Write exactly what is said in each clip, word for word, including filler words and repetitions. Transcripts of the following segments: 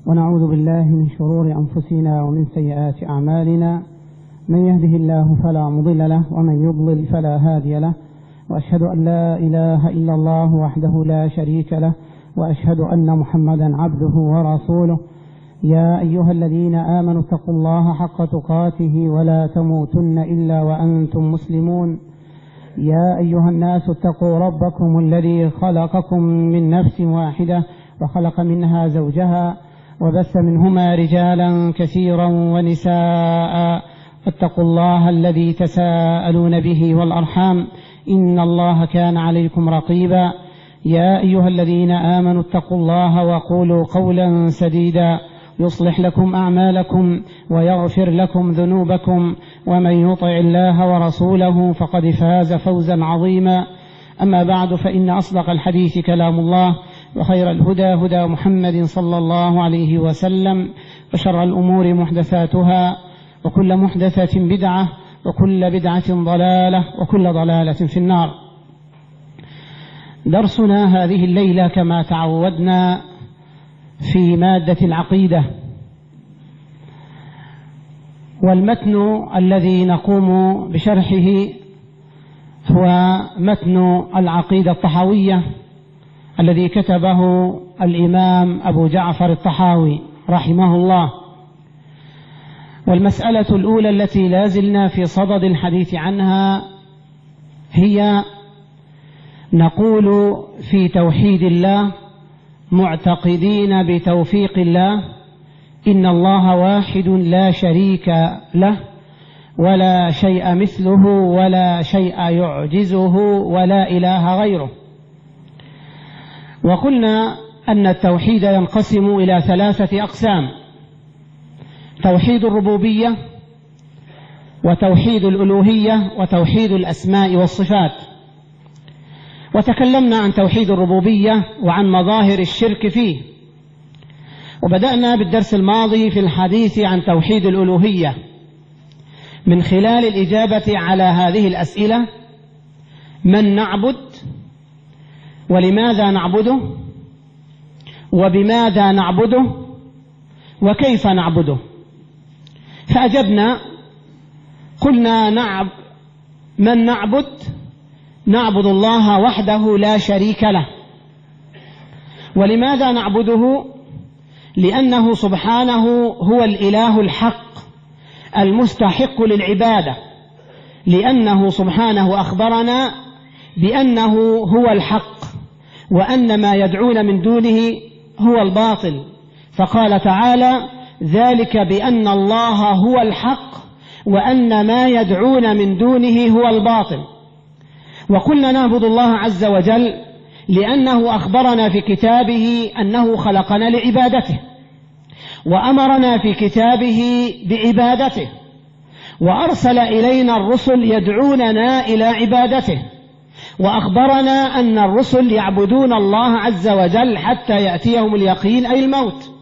ونعوذ بالله من شرور أنفسنا ومن سيئات أعمالنا، من يهده الله فلا مضل له ومن يضلل فلا هادي له، وأشهد أن لا إله إلا الله وحده لا شريك له، وأشهد أن محمدا عبده ورسوله. يا أيها الذين آمنوا اتقوا الله حق تقاته ولا تموتن إلا وأنتم مسلمون. يا أيها الناس اتقوا ربكم الذي خلقكم من نفس واحدة وخلق منها زوجها وبث منهما رجالا كثيرا ونساء، فاتقوا الله الذي تساءلون به والأرحام إن الله كان عليكم رقيبا. يا أيها الذين آمنوا اتقوا الله وقولوا قولا سديدا يصلح لكم أعمالكم ويغفر لكم ذنوبكم، ومن يطع الله ورسوله فقد فاز فوزا عظيما. أما بعد، فإن أصدق الحديث كلام الله، وخير الهدى هدى محمد صلى الله عليه وسلم، وشر الأمور محدثاتها، وكل محدثة بدعة، وكل بدعة ضلالة، وكل ضلالة في النار. درسنا هذه الليلة كما تعودنا في مادة العقيدة، والمتن الذي نقوم بشرحه هو متن العقيدة الطحاوية الذي كتبه الإمام أبو جعفر الطحاوي رحمه الله. والمسألة الأولى التي لازلنا في صدد الحديث عنها هي: نقول في توحيد الله معتقدين بتوفيق الله إن الله واحد لا شريك له ولا شيء مثله ولا شيء يعجزه ولا إله غيره. وقلنا أن التوحيد ينقسم إلى ثلاثة أقسام: توحيد الربوبية، وتوحيد الألوهية، وتوحيد الأسماء والصفات. وتكلمنا عن توحيد الربوبية وعن مظاهر الشرك فيه، وبدأنا بالدرس الماضي في الحديث عن توحيد الألوهية من خلال الإجابة على هذه الأسئلة: من نعبد؟ ولماذا نعبده؟ وبماذا نعبده؟ وكيف نعبده؟ فأجبنا قلنا: نعب من نعبد؟ نعبد الله وحده لا شريك له. ولماذا نعبده؟ لأنه سبحانه هو الإله الحق المستحق للعبادة، لأنه سبحانه أخبرنا بأنه هو الحق، وأن ما يدعون من دونه هو الباطل، فقال تعالى: ذلك بأن الله هو الحق وأن ما يدعون من دونه هو الباطل. وقلنا نعبد الله عز وجل لأنه أخبرنا في كتابه أنه خلقنا لعبادته، وأمرنا في كتابه بعبادته، وأرسل إلينا الرسل يدعوننا إلى عبادته، وأخبرنا أن الرسل يعبدون الله عز وجل حتى يأتيهم اليقين أي الموت.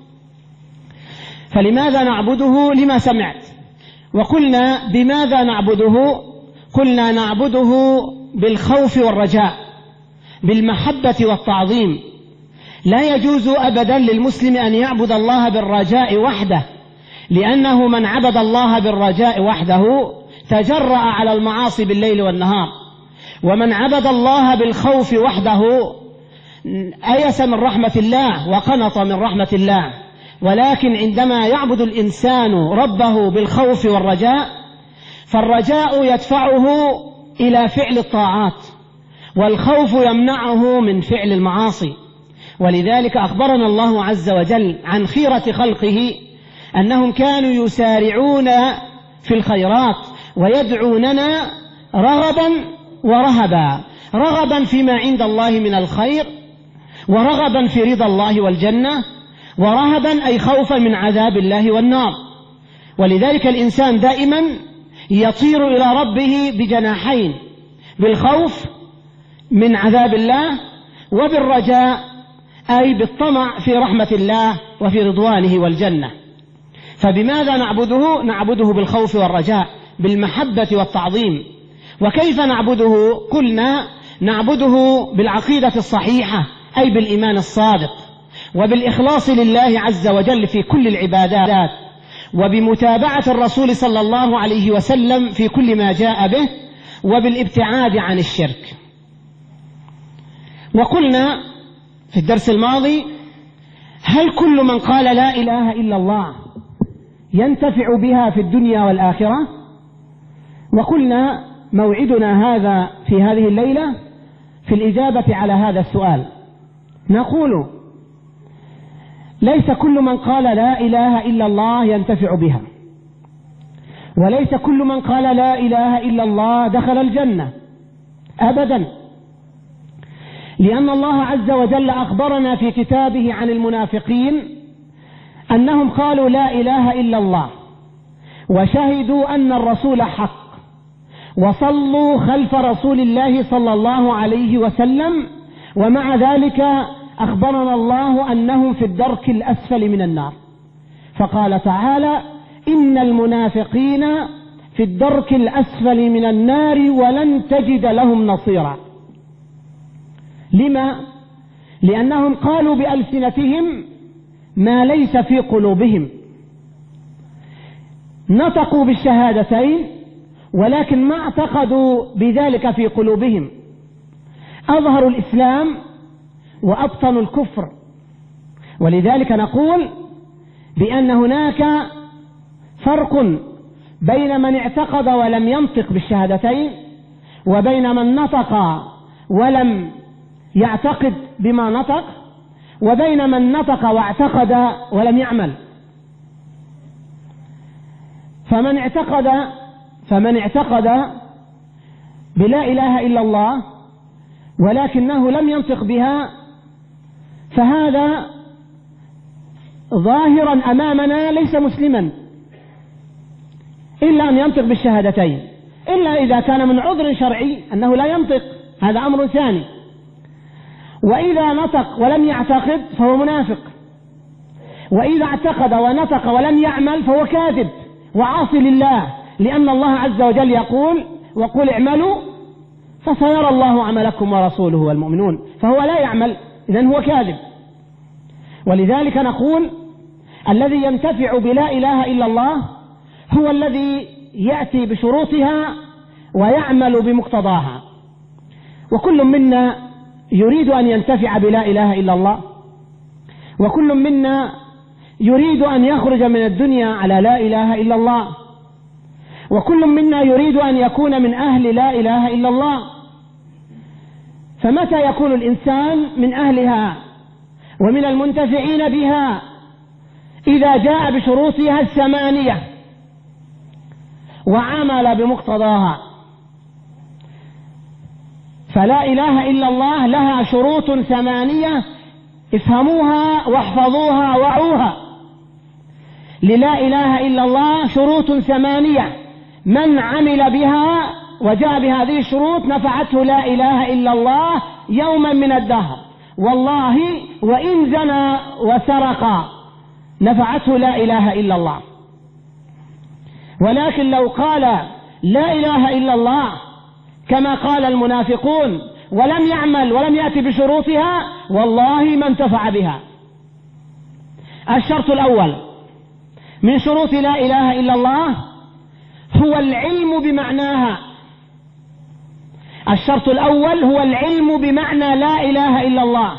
فلماذا نعبده؟ لما سمعت. وقلنا بماذا نعبده؟ قلنا نعبده بالخوف والرجاء، بالمحبة والتعظيم. لا يجوز أبدا للمسلم أن يعبد الله بالرجاء وحده، لأنه من عبد الله بالرجاء وحده تجرأ على المعاصي بالليل والنهار، ومن عبد الله بالخوف وحده أيس من رحمة الله وقنط من رحمة الله. ولكن عندما يعبد الإنسان ربه بالخوف والرجاء، فالرجاء يدفعه إلى فعل الطاعات، والخوف يمنعه من فعل المعاصي. ولذلك أخبرنا الله عز وجل عن خيرة خلقه أنهم كانوا يسارعون في الخيرات ويدعوننا رغبا ورهبا، رغبا فيما عند الله من الخير، ورغبا في رضا الله والجنة، ورهبا أي خوفا من عذاب الله والنار. ولذلك الإنسان دائما يطير إلى ربه بجناحين: بالخوف من عذاب الله، وبالرجاء أي بالطمع في رحمة الله وفي رضوانه والجنة. فبماذا نعبده؟ نعبده بالخوف والرجاء، بالمحبة والتعظيم. وكيف نعبده؟ قلنا نعبده بالعقيدة الصحيحة أي بالإيمان الصادق، وبالإخلاص لله عز وجل في كل العبادات، وبمتابعة الرسول صلى الله عليه وسلم في كل ما جاء به، وبالابتعاد عن الشرك. وقلنا في الدرس الماضي: هل كل من قال لا إله إلا الله ينتفع بها في الدنيا والآخرة؟ وقلنا موعدنا هذا في هذه الليلة في الإجابة على هذا السؤال. نقول: ليس كل من قال لا إله إلا الله ينتفع بها، وليس كل من قال لا إله إلا الله دخل الجنة أبدا، لأن الله عز وجل أخبرنا في كتابه عن المنافقين أنهم قالوا لا إله إلا الله، وشهدوا أن الرسول حق، وصلوا خلف رسول الله صلى الله عليه وسلم، ومع ذلك أخبرنا الله أنهم في الدرك الأسفل من النار، فقال تعالى: إن المنافقين في الدرك الأسفل من النار ولن تجد لهم نصيرا. لما؟ لأنهم قالوا بألسنتهم ما ليس في قلوبهم، نطقوا بالشهادتين ولكن ما اعتقدوا بذلك في قلوبهم، أظهروا الإسلام وأبطنوا الكفر. ولذلك نقول بأن هناك فرق بين من اعتقد ولم ينطق بالشهادتين، وبين من نطق ولم يعتقد بما نطق، وبين من نطق واعتقد ولم يعمل. فمن اعتقد فمن اعتقد بلا إله إلا الله ولكنه لم ينطق بها، فهذا ظاهرا أمامنا ليس مسلما إلا أن ينطق بالشهادتين، إلا إذا كان من عذر شرعي أنه لا ينطق، هذا أمر ثاني. وإذا نطق ولم يعتقد فهو منافق، وإذا اعتقد ونطق ولم يعمل فهو كاذب وعاصي لله، لأن الله عز وجل يقول: وقل اعملوا فسيرى الله عملكم ورسوله والمؤمنون، فهو لا يعمل، إذن هو كاذب. ولذلك نقول: الذي ينتفع بلا إله إلا الله هو الذي يأتي بشروطها ويعمل بمقتضاها. وكل منا يريد أن ينتفع بلا إله إلا الله، وكل منا يريد أن يخرج من الدنيا على لا إله إلا الله، وكل منا يريد أن يكون من أهل لا إله إلا الله. فمتى يكون الإنسان من أهلها ومن المنتفعين بها؟ إذا جاء بشروطها الثمانية وعمل بمقتضاها. فلا إله إلا الله لها شروط ثمانية، افهموها واحفظوها وعوها. للا إله إلا الله شروط ثمانية، من عمل بها وجاء بهذه الشروط نفعته لا إله إلا الله يوما من الدهر، والله وإن زنى وسرق نفعته لا إله إلا الله. ولكن لو قال لا إله إلا الله كما قال المنافقون ولم يعمل ولم يأتي بشروطها، والله ما انتفع بها. الشرط الأول من شروط لا إله إلا الله هو العلم بمعناها. الشرط الأول هو العلم بمعنى لا إله إلا الله.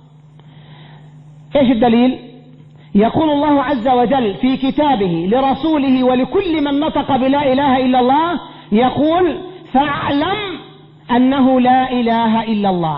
إيش الدليل؟ يقول الله عز وجل في كتابه لرسوله ولكل من نطق بلا إله إلا الله، يقول: فاعلم أنه لا إله إلا الله.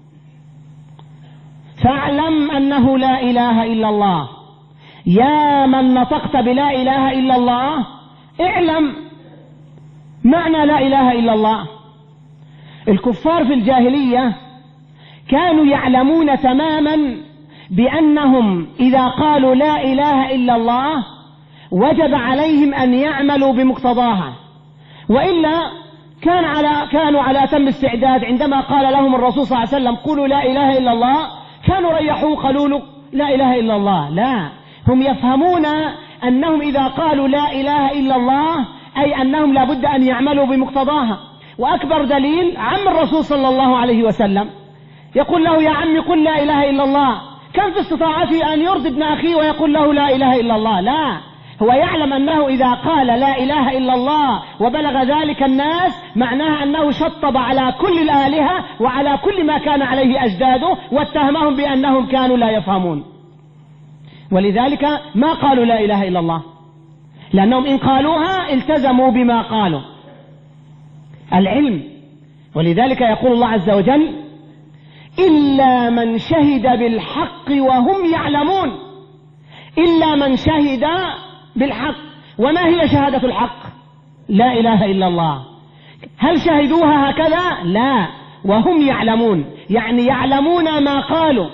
فاعلم أنه لا إله إلا الله. يا من نطقت بلا إله إلا الله، اعلم معنى لا إله إلا الله. الكفار في الجاهلية كانوا يعلمون تماما بأنهم إذا قالوا لا إله إلا الله وجب عليهم أن يعملوا بمقتضاها، وإلا كان على كانوا على تم استعداد. عندما قال لهم الرسول صلى الله عليه وسلم قولوا لا إله إلا الله، كانوا ريحوه قالوا له لا إله إلا الله. لا، هم يفهمون أنهم إذا قالوا لا إله إلا الله أي أنهم لابد أن يعملوا بمقتضاها. وأكبر دليل عم الرسول صلى الله عليه وسلم، يقول له: يا عمي قل لا إله إلا الله، كم في استطاعته أن يرضي ابن أخيه ويقول له لا إله إلا الله؟ لا، هو يعلم أنه إذا قال لا إله إلا الله وبلغ ذلك الناس معناها أنه شطب على كل الآلهة وعلى كل ما كان عليه أجداده واتهمهم بأنهم كانوا لا يفهمون. ولذلك ما قالوا لا إله إلا الله، لأنهم إن قالوها التزموا بما قالوا العلم. ولذلك يقول الله عز وجل إلا من شهد بالحق وهم يعلمون، إلا من شهد بالحق. وما هي شهادة الحق؟ لا إله إلا الله. هل شهدوها هكذا؟ لا، وهم يعلمون، يعني يعلمون ما قالوا.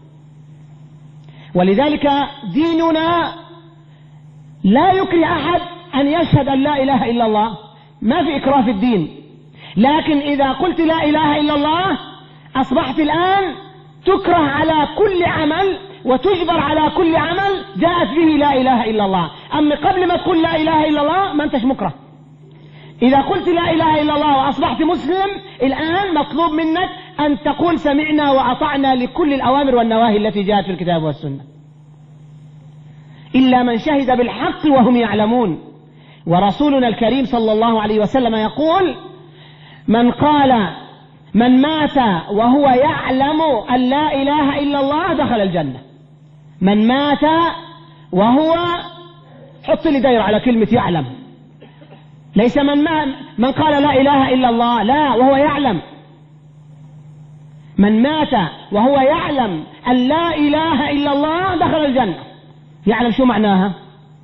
ولذلك ديننا لا يكره أحد أن يشهد أن لا إله إلا الله، ما في إكراه في الدين. لكن إذا قلت لا إله إلا الله أصبحت الآن تكره على كل عمل وتجبر على كل عمل جاءت به لا إله إلا الله. أما قبل ما تقول لا إله إلا الله ما أنتش مكره. إذا قلت لا إله إلا الله وأصبحت مسلم الآن مطلوب منك أن تقول سمعنا وأطعنا لكل الأوامر والنواهي التي جاءت في الكتاب والسنة. إلا من شهد بالحق وهم يعلمون. ورسولنا الكريم صلى الله عليه وسلم يقول من قال من مات وهو يعلم أن لا إله إلا الله دخل الجنة. من مات وهو، حط لي دايرة على كلمة يعلم، ليس من ما من قال لا إله إلا الله، لا، وهو يعلم. من مات وهو يعلم أن لا إله إلا الله دخل الجنة. يعلم شو معناها؟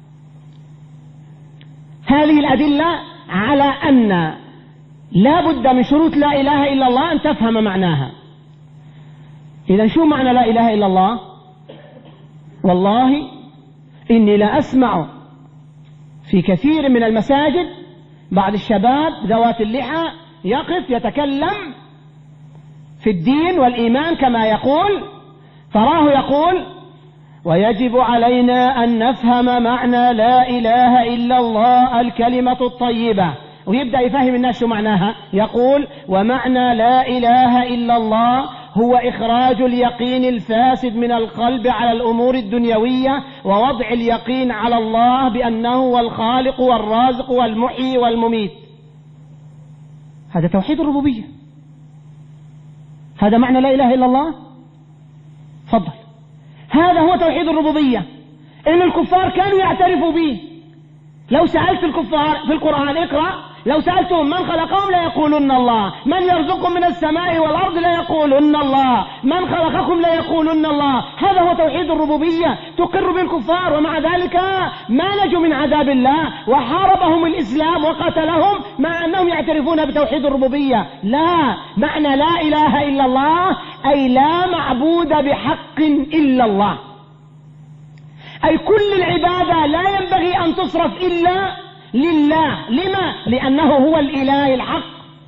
هذه الأدلة على أن لا بد من شروط لا إله إلا الله أن تفهم معناها. إذا شو معنى لا إله إلا الله؟ والله إني لا أسمع في كثير من المساجد بعض الشباب ذوات اللحى يقف يتكلم في الدين والإيمان كما يقول، تراه يقول ويجب علينا أن نفهم معنى لا إله إلا الله الكلمة الطيبة، ويبدأ يفهم الناس شو معناها. يقول ومعنى لا إله إلا الله هو إخراج اليقين الفاسد من القلب على الأمور الدنيوية ووضع اليقين على الله بأنه هو الخالق والرازق والمحيي والمميت. هذا توحيد الربوبية، هذا معنى لا إله إلا الله. فضل، هذا هو توحيد الربوبية، إن الكفار كانوا يعترفوا به. لو سألت الكفار في القرآن اقرأ، لو سألتهم من خلقهم لا يقولون الله، من يرزقكم من السماء والأرض لا يقولون الله، من خلقكم لا يقولون الله. هذا هو توحيد الربوبية تقر بالكفار، ومع ذلك ما نجوا من عذاب الله وحاربهم الإسلام وقتلهم مع أنهم يعترفون بتوحيد الربوبية. لا، معنى لا إله إلا الله أي لا معبود بحق إلا الله، أي كل العبادة لا ينبغي أن تصرف إلا لله. لما؟ لأنه هو الإله الحق.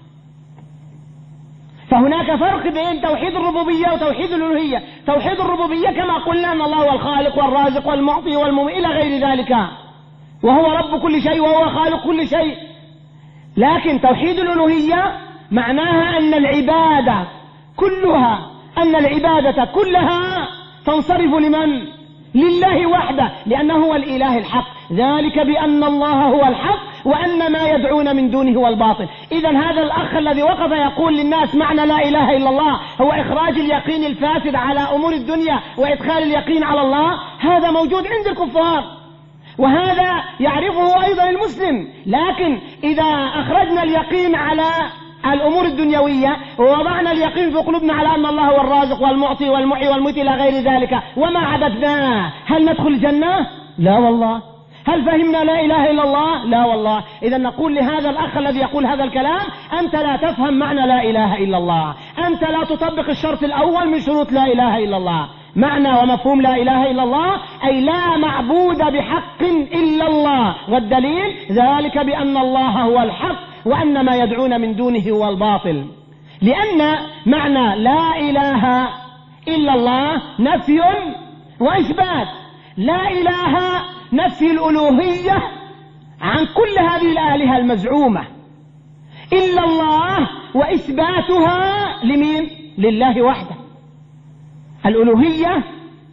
فهناك فرق بين توحيد الربوبية وتوحيد الألوهية. توحيد الربوبية كما قلنا أن الله هو الخالق والرازق والمعطي والمميت إلى غير ذلك، وهو رب كل شيء وهو خالق كل شيء. لكن توحيد الألوهية معناها أن العبادة كلها أن العبادة كلها تنصرف لمن؟ لله وحده، لأنه هو الإله الحق. ذلك بأن الله هو الحق وأن ما يدعون من دونه هو الباطل. إذا هذا الأخ الذي وقف يقول للناس معنى لا إله إلا الله هو إخراج اليقين الفاسد على أمور الدنيا وإدخال اليقين على الله، هذا موجود عند الكفار وهذا يعرفه أيضا المسلم. لكن إذا أخرجنا اليقين على الأمور الدنيوية ووضعنا اليقين في قلوبنا على أن الله هو الرازق والمعطي والمحيي والمميت إلى غير ذلك وما عبدناه، هل ندخل الجنة؟ لا والله. هل فهمنا لا إله إلا الله؟ لا والله. إذا نقول لهذا الأخ الذي يقول هذا الكلام أنت لا تفهم معنى لا إله إلا الله، أنت لا تطبق الشرط الأول من شروط لا إله إلا الله. معنى ومفهوم لا إله إلا الله أي لا معبود بحق إلا الله، والدليل ذلك بأن الله هو الحق وأن ما يدعون من دونه هو الباطل. لأن معنى لا إله إلا الله نفي وإثبات. لا إله نفي الألوهية عن كل هذه الآلهة المزعومة، إلا الله وإثباتها لمين؟ لله وحده. الألوهية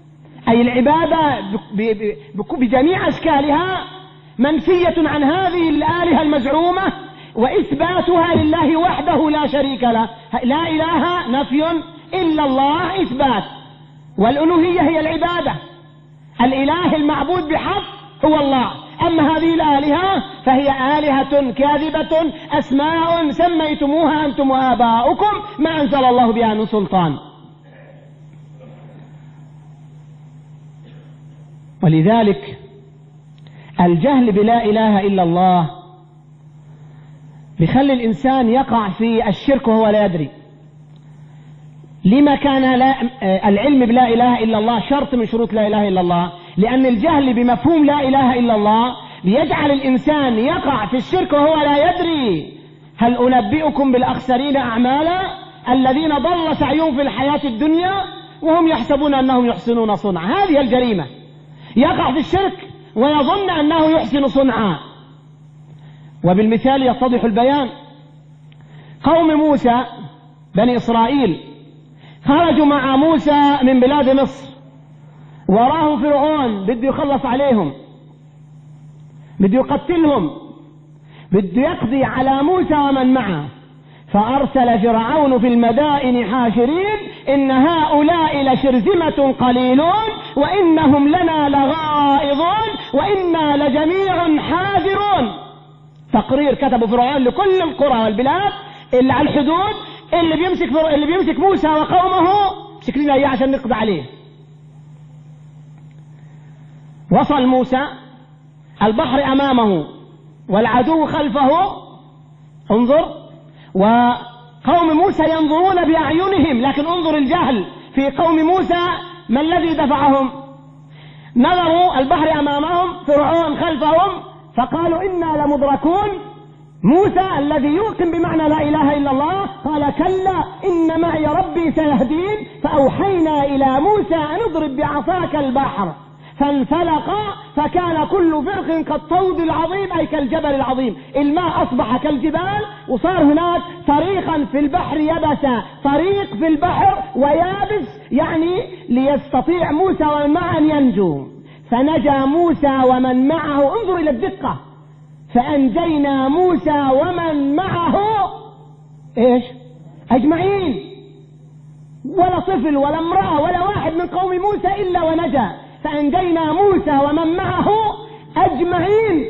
أي العبادة بجميع أشكالها منفية عن هذه الآلهة المزعومة، وإثباتها لله وحده لا شريك له. لا إله نفي إلا الله إثبات، والألوهية هي العبادة. الإله المعبود بحق هو الله، أما هذه الآلهة فهي آلهة كاذبة، أسماء سميتموها أنتم وآباؤكم ما أنزل الله بها من سلطان. ولذلك الجهل بلا إله إلا الله بيخلي الإنسان يقع في الشرك وهو لا يدري. لما كان لا العلم بلا إله إلا الله شرط من شروط لا إله إلا الله؟ لأن الجهل بمفهوم لا إله إلا الله بيجعل الإنسان يقع في الشرك وهو لا يدري. هل أنبئكم بالأخسرين أعمالا الذين ضل سعيهم في الحياة الدنيا وهم يحسبون أنهم يحسنون صنعا. هذه الجريمة، يقع في الشرك ويظن أنه يحسن صنعا. وبالمثال يتضح البيان. قوم موسى بني إسرائيل خرجوا مع موسى من بلاد مصر، وراهم فرعون بده يخلص عليهم، بده يقتلهم، بده يقضي على موسى ومن معه. فأرسل فرعون في المدائن حاشرين إن هؤلاء لشرذمة قليلون وإنهم لنا لغائظون وإنا لجميع حاذرون. تقرير كتبه فرعون لكل القرى والبلاد اللي على الحدود، اللي بيمسك اللي بيمسك موسى وقومه مسك لنا إياه عشان نقضي عليه. وصل موسى، البحر أمامه والعدو خلفه، انظر، وقوم موسى ينظرون بأعينهم، لكن انظر الجهل في قوم موسى. ما الذي دفعهم؟ نظروا البحر أمامهم، فرعون خلفهم، فقالوا إنا لمدركون. موسى الذي يوقن بمعنى لا إله إلا الله قال كلا إن معي ربي سيهدين. فأوحينا إلى موسى أن اضرب بعصاك البحر فانفلق فكان كل فرق كالطود العظيم، أي كالجبل العظيم. الماء أصبح كالجبال، وصار هناك طريقا في البحر يبسا، طريق في البحر ويابس، يعني ليستطيع موسى ومن معه أن ينجو. فنجا موسى ومن معه، انظر إلى الدقة، فأنجينا موسى ومن معه إيش؟ أجمعين، ولا طفل ولا امرأة ولا واحد من قوم موسى إلا ونجا. فأنجينا موسى ومن معه أجمعين.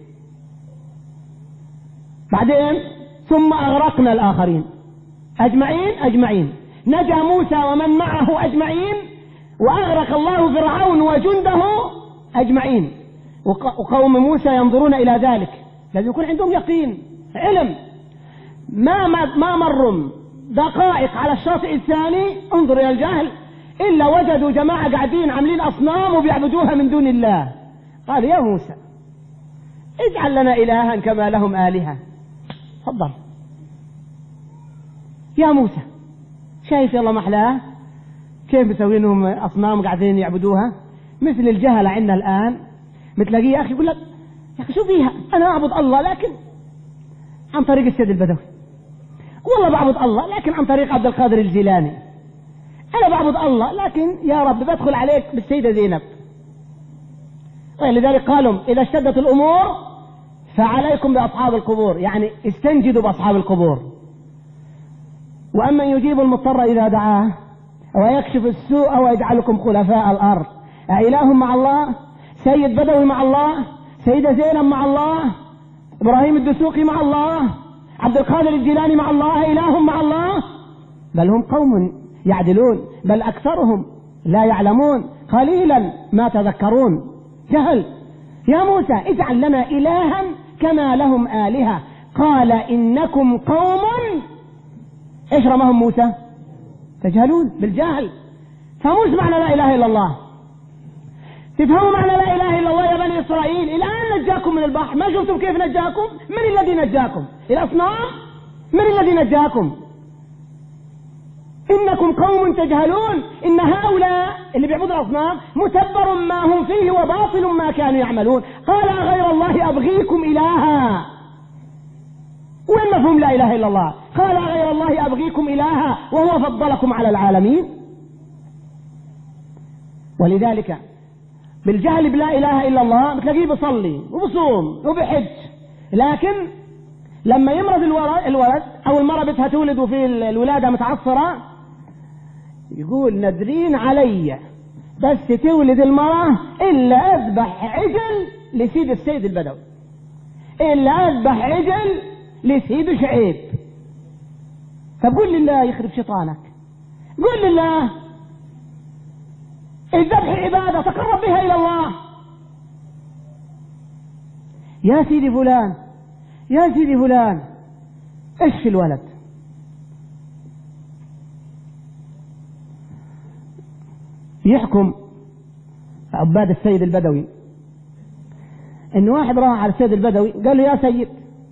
بعدين ثم أغرقنا الآخرين. أجمعين أجمعين، نجا موسى ومن معه أجمعين، وأغرق الله فرعون وجنده أجمعين. وقوم موسى ينظرون إلى ذلك، لازم يكون عندهم يقين علم. ما ما مروا دقائق على الشاطئ الثاني، انظر إلى الجهل، إلا وجدوا جماعة قاعدين عاملين أصنام وبيعبدوها من دون الله. قال يا موسى اجعل لنا إلها كما لهم آلهة. تفضل يا موسى، شايف يلا محلاه كيف بيسوينهم أصنام قاعدين يعبدوها مثل الجهل عندنا الآن. بتلاقيه يا أخي يقول لك يا أخي شو فيها، أنا أعبد الله لكن عن طريق السيد البدوي، والله بعبد الله لكن عن طريق عبد القادر الجيلاني، أنا بعبد الله لكن يا رب بدخل عليك بالسيدة زينب. ولذلك قالوا إذا اشتدت الأمور فعليكم بأصحاب القبور، يعني استنجدوا بأصحاب القبور. وأما يجيب المضطر إذا دعاه ويكشف السوء ويجعلكم خلفاء الأرض، أإله مع الله؟ سيد بدوي مع الله؟ سيدة زينب مع الله؟ إبراهيم الدسوقي مع الله؟ عبد القادر الجيلاني مع الله؟ إله مع الله؟ بل هم قوم يعدلون، بل أكثرهم لا يعلمون، قليلا ما تذكرون. جهل. يا موسى اجعل لنا إلها كما لهم آلهة. قال إنكم قوم، ايش رماهم موسى؟ تجهلون بالجهل. فموش معنى لا إله إلا الله. تفهموا معنى لا إله إلا الله يا بني إسرائيل؟ الآن نجاكم من البحر، ما شفتم كيف نجاكم؟ من الذي نجاكم؟ الأصنام؟ من الذي نجاكم؟ إنكم قوم تجهلون. إن هؤلاء اللي بيعبدوا الأصنام متبر ما هم فيه وباطل ما كانوا يعملون. قال غير الله أبغيكم إلها. وين مفهوم لا إله إلا الله؟ قال غير الله أبغيكم إلها وهو فضلكم على العالمين. ولذلك بالجهل بلا إله إلا الله بتلاقيه بيصلي وبصوم وبحج، لكن لما يمرض الولد أو المرأة بدها تولد وفي الولادة متعصرة يقول نادرين علي بس تولد المرأة إلا أذبح عجل لسيد السيد البدوي، إلا أذبح عجل لسيد شعيب. فقول لله يخرب شيطانك، قول لله الذبح عبادة تقرب بها إلى الله. يا سيدي فلان يا سيدي فلان اشفي الولد. يحكم عباد السيد البدوي ان واحد راح على السيد البدوي قال له يا سيد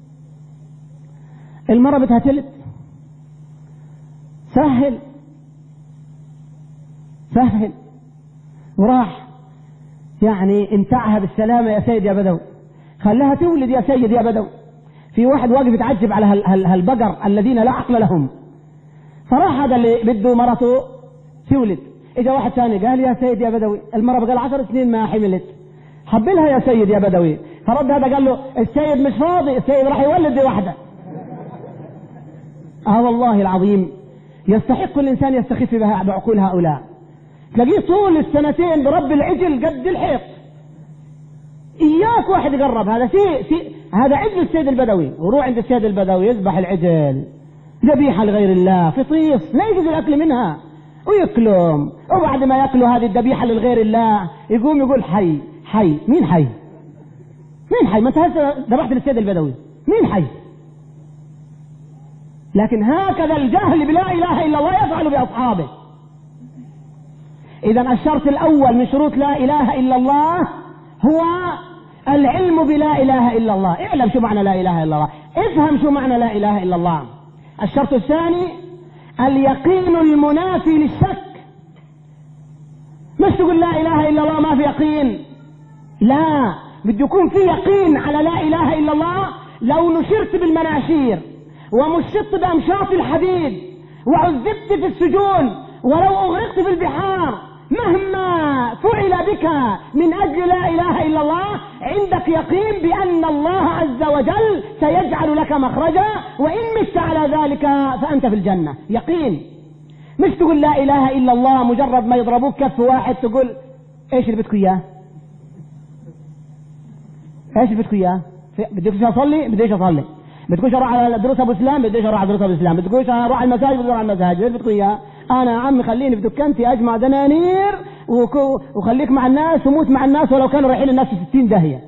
المرأة بدها تلد، سهل سهل. وراح يعني امتعها بالسلامة يا سيد يا بدوي، خلاها تولد يا سيد يا بدوي. في واحد واقف يتعجب على هالبقر الذين لا عقل لهم، فراح هذا اللي بده مرته تولد. اجا واحد ثاني قال يا سيد يا بدوي المرأة بقى عشر سنين ما حملت، حبلها يا سيد يا بدوي. فرد هذا قال له السيد مش فاضي، السيد راح يولد دي واحدة. اه والله العظيم يستحق الانسان يستخف بعقول هؤلاء. تلاقيه طول السنتين برب العجل قد الحيط. اياك واحد يقرب، هذا في في هذا عجل السيد البدوي، وروح عند السيد البدوي يذبح العجل ذبيحة لغير الله في طيس لا يجوز الاكل منها ويأكلهم، وبعد ما يأكلوا هذه الذبيحة لغير الله يقوم يقول حي حي. مين حي؟ مين حي؟ ما انت هسه ذبحت للسيد البدوي، مين حي؟ لكن هكذا الجهل بلا إله إلا الله يفعل بأصحابه. إذن الشرط الأول من شروط لا إله إلا الله هو العلم بلا إله إلا الله. اعلم شو معنى لا إله إلا الله، افهم شو معنى لا إله إلا الله. الشرط الثاني اليقين المنافي للشك. مش تقول لا إله إلا الله ما في يقين، لا، بده يكون في يقين على لا إله إلا الله. لو نشرت بالمناشير ومشطت بأمشاط الحديد وعذبت في السجون ولو أغرقت في البحار، مهما فعل بك من أجل لا إله إلا الله عندك يقين بأن الله عز وجل سيجعل لك مخرجا، وإن مت على ذلك فأنت في الجنة. يقين، مش تقول لا إله إلا الله مجرد ما يضربوك كف واحد تقول إيش اللي بدكوا إياه؟ إيش اللي بدكوا إياه؟ بدكوش أصلي؟ بديش أصلي. بدكوش أروح على دروس أبو إسلام؟ بديش أروح على دروس أبو إسلام. بدكوش أروح على المساجد؟ بديش أروح على المساجد. إيش بدكوا إياه؟ أنا يا عمي خليني في دكانتي أجمع دنانير وكو وخليك مع الناس وموت مع الناس ولو كانوا رايحين الناس في ستين داهية.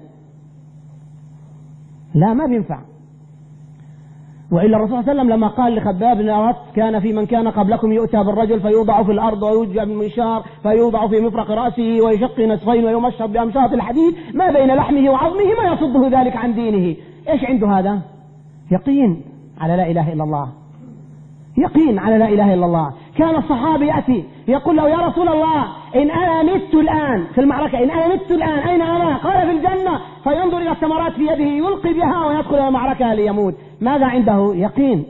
لا، ما بينفع. وإلا الرسول صلى الله عليه وسلم لما قال لخباب بن أرت كان في من كان قبلكم يؤتى بالرجل فيوضع في الأرض ويوجع بالمنشار فيوضع في مفرق رأسه ويشق نصفين ويمشط بأمشاط الحديد ما بين لحمه وعظمه ما يصده ذلك عن دينه. إيش عنده هذا؟ يقين على لا إله إلا الله، يقين على لا إله إلا الله. كان الصحابي يأتي يقول له يا رسول الله إن أنا مت الآن في المعركة، إن أنا مت الآن أين أنا؟ قال في الجنة. فينظر إلى الثمرات في يده يلقي بها ويدخل إلى المعركة ليموت. ماذا عنده؟ يقين.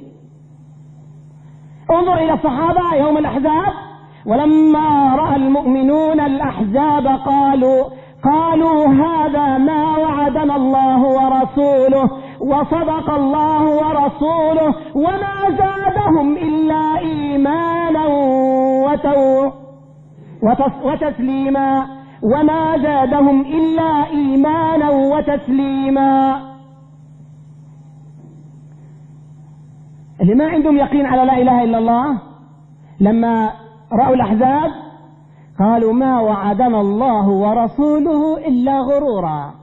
انظر إلى الصحابة يوم الأحزاب، ولما رأى المؤمنون الأحزاب قالوا قالوا هذا ما وعدنا الله ورسوله وصدق الله ورسوله وما زادهم إلا إيمانا وتسليما وما زادهم إلا إيمانا وتسليما. اللي ما عندهم يقين على لا إله إلا الله لما رأوا الأحزاب قالوا ما وعدنا الله ورسوله إلا غرورا.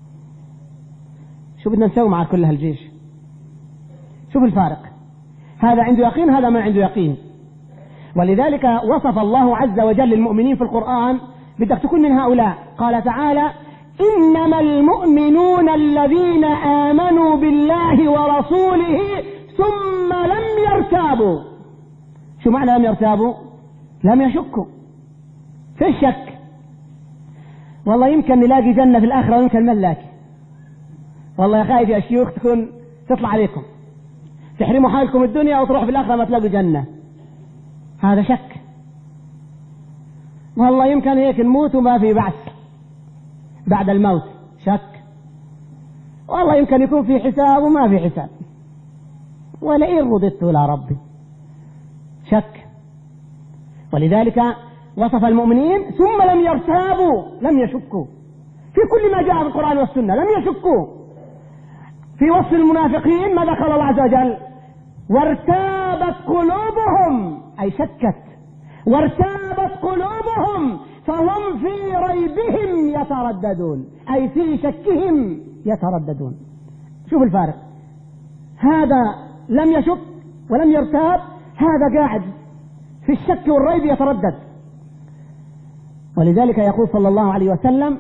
شو بدنا نسوي مع كل هالجيش؟ شوف الفارق، هذا عنده يقين هذا ما عنده يقين. ولذلك وصف الله عز وجل المؤمنين في القرآن، بدك تكون من هؤلاء. قال تعالى إنما المؤمنون الذين آمنوا بالله ورسوله ثم لم يرتابوا. شو معنى لم يرتابوا؟ لم يشكوا في الشك. والله يمكن نلاقي جنة في الآخرة ويمكن ما نلاقي. والله يا خايف يا شيوخ تكون تطلع عليكم تحرموا حالكم الدنيا وتروح في الآخرة ما تلاقوا جنة. هذا شك. والله يمكن هيك نموت وما في بعث بعد الموت، شك. والله يمكن يكون في حساب وما في حساب، ولئن رددت إلى ربي، شك. ولذلك وصف المؤمنين ثم لم يرتابوا، لم يشكوا في كل ما جاء في القرآن والسنة، لم يشكوا. في وصف المنافقين ماذا قال الله عز وجل؟ وارتابت قلوبهم، أي شكت، وارتابت قلوبهم فهم في ريبهم يترددون، أي في شكهم يترددون. شوف الفارق، هذا لم يشك ولم يرتاب، هذا قاعد في الشك والريب يتردد. ولذلك يقول صلى الله عليه وسلم: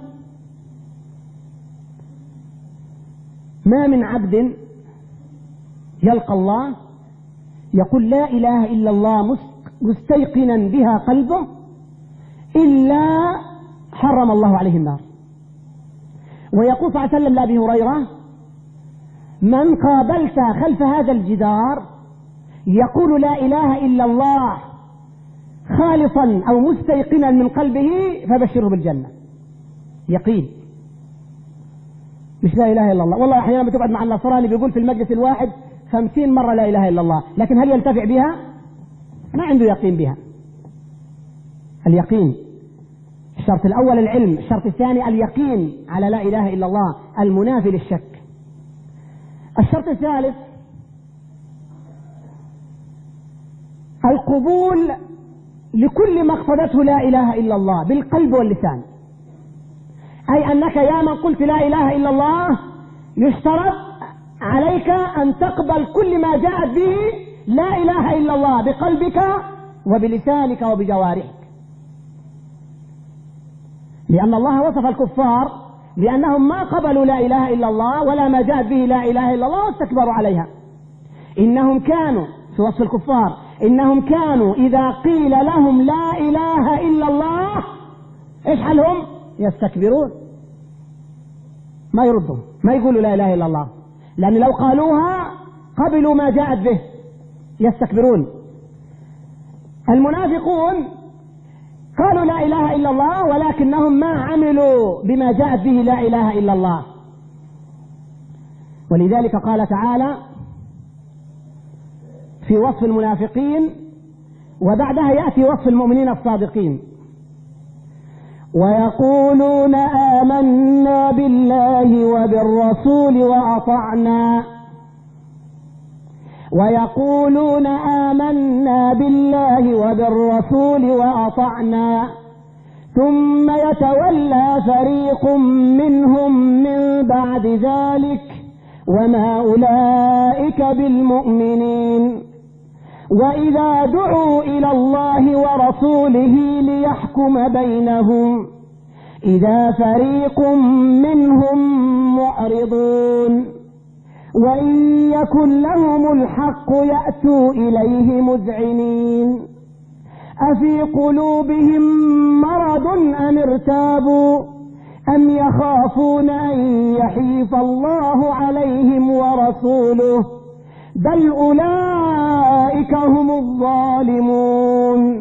ما من عبد يلقى الله يقول لا إله إلا الله مستيقنا بها قلبه إلا حرم الله عليه النار. ويقول صلى الله عليه وسلم لأبي هريرة: من قابلت خلف هذا الجدار يقول لا إله إلا الله خالصا أو مستيقنا من قلبه فبشره بالجنة. يقين، مش لا إله إلا الله. والله أحيانا بتقعد مع النصراني بيقول في المجلس الواحد خمسين مرة لا إله إلا الله، لكن هل ينتفع بها؟ ما عنده يقين بها. اليقين الشرط الأول العلم، الشرط الثاني اليقين على لا إله إلا الله المنافي للشك. الشرط الثالث القبول لكل ما اقتضته لا إله إلا الله بالقلب واللسان، أي أنك يا من قلت لا إله إلا الله يشترط عليك أن تقبل كل ما جاءت به لا إله إلا الله بقلبك وبلسانك وبجوارحك، لأن الله وصف الكفار بأنهم ما قبلوا لا إله إلا الله ولا ما جاءت به لا إله إلا الله واستكبروا عليها. إنهم كانوا في وصف الكفار إنهم كانوا إذا قيل لهم لا إله إلا الله إيش حالهم؟ يستكبرون، ما يردون، ما يقولوا لا إله إلا الله، لأن لو قالوها قبلوا ما جاءت به، يستكبرون. المنافقون قالوا لا إله إلا الله ولكنهم ما عملوا بما جاءت به لا إله إلا الله. ولذلك قال تعالى في وصف المنافقين وبعدها يأتي وصف المؤمنين الصادقين: ويقولون آمنا بالله وبالرسول وأطعنا ويقولون آمنا بالله وبالرسول وأطعنا ثم يتولى فريق منهم من بعد ذلك وما أولئك بالمؤمنين وإذا دعوا إلى الله ورسوله ليحكم بينهم إذا فريق منهم معرضون وإن يكن لهم الحق يأتوا إليه مذعنين أفي قلوبهم مرض أم ارتابوا أم يخافون أن يحيف الله عليهم ورسوله بل أولئك هم الظالمون.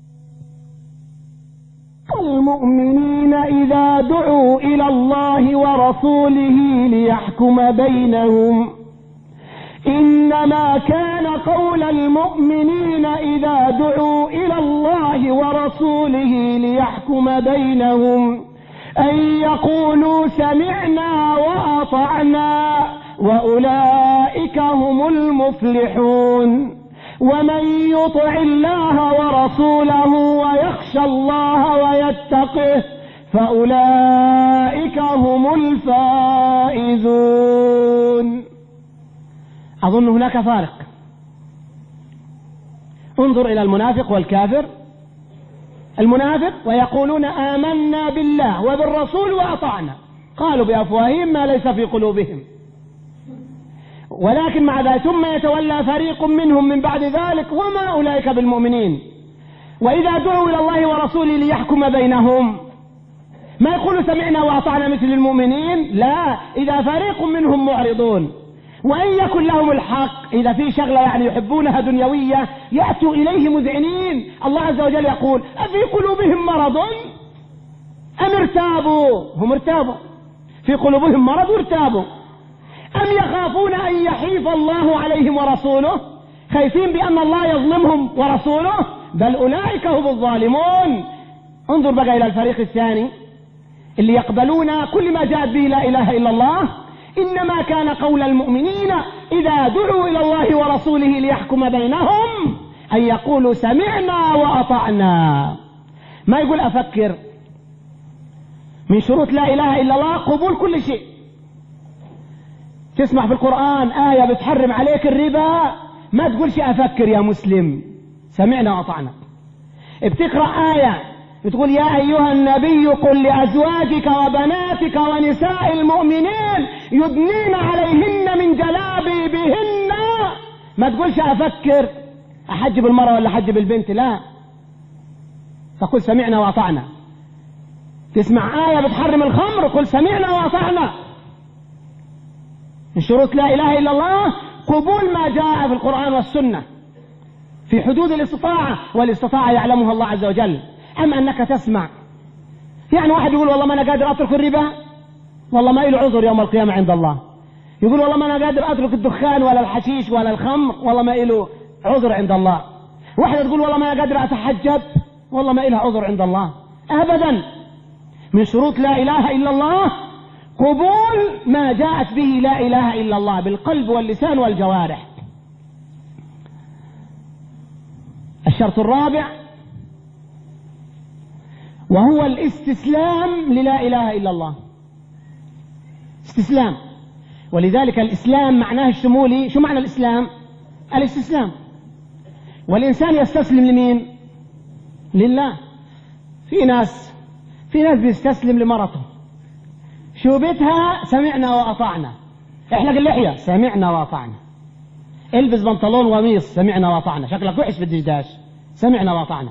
المؤمنين إذا دعوا إلى الله ورسوله ليحكم بينهم إنما كان قول المؤمنين إذا دعوا إلى الله ورسوله ليحكم بينهم أن يقولوا سمعنا وأطعنا وأولئك هم المفلحون. ومن يطع الله ورسوله ويخشى الله ويتقه فأولئك هم الفائزون. أظن هناك فارق. انظر إلى المنافق والكافر. المنافق ويقولون آمنا بالله وبالرسول وأطعنا، قالوا بأفواههم ما ليس في قلوبهم، ولكن مع ذلك ثم يتولى فريق منهم من بعد ذلك وما أولئك بالمؤمنين. وإذا دعوا إلى الله ورسوله ليحكم بينهم ما يقولوا سمعنا وأطعنا مثل المؤمنين، لا، إذا فريق منهم معرضون. وإن يكن لهم الحق، إذا في شغلة يعني يحبونها دنيوية يأتوا إليه مذعنين. الله عز وجل يقول أفي قلوبهم مرض أم ارتابوا؟ هم ارتابوا، في قلوبهم مرض وارتابوا. أم يخافون أن يحيف الله عليهم ورسوله، خايفين بأن الله يظلمهم ورسوله، بل أولئك هم الظالمون. انظر بقى إلى الفريق الثاني اللي يقبلون كل ما جاءت به لا إله إلا الله. إنما كان قول المؤمنين إذا دعوا إلى الله ورسوله ليحكم بينهم أن يقولوا سمعنا وأطعنا. ما يقول أفكر. من شروط لا إله إلا الله قبول كل شيء. تسمع في القرآن آية بتحرم عليك الربا، ما تقولش أفكر يا مسلم، سمعنا وأطعنا. بتقرأ آية بتقول يا أيها النبي قل لأزواجك وبناتك ونساء المؤمنين يدنين عليهن من جلابيبهن، ما تقولش أفكر أحجب المرأة ولا أحجب البنت، لا، تقول سمعنا وأطعنا. تسمع آية بتحرم الخمر قل سمعنا وأطعنا. من شروط لا إله إلا الله قبول ما جاء في القرآن والسنة في حدود الاستطاعة، والاستطاعة يعلمها الله عز وجل. أما أنك تسمع يعني واحد يقول والله ما أنا قادر أترك الربا، والله ما له عذر يوم القيامة عند الله. يقول والله ما أنا قادر أترك الدخان ولا الحشيش ولا الخمر، والله ما له عذر عند الله. واحدة تقول والله ما أنا قادر أتحجب، والله ما له عذر عند الله. أبدا. من شروط لا إله إلا الله قبول ما جاءت به لا إله إلا الله بالقلب واللسان والجوارح. الشرط الرابع وهو الاستسلام للا إله إلا الله. استسلام. ولذلك الإسلام معناه الشمولي. شو معنى الإسلام؟ الاستسلام. والإنسان يستسلم لمين؟ لله. في ناس في ناس بيستسلم لمرته، شوبتها سمعنا وأطعنا، احلق اللحية سمعنا وأطعنا، البس بنطلون وقميص سمعنا وأطعنا، شكلك وحش في الدشداش سمعنا وأطعنا،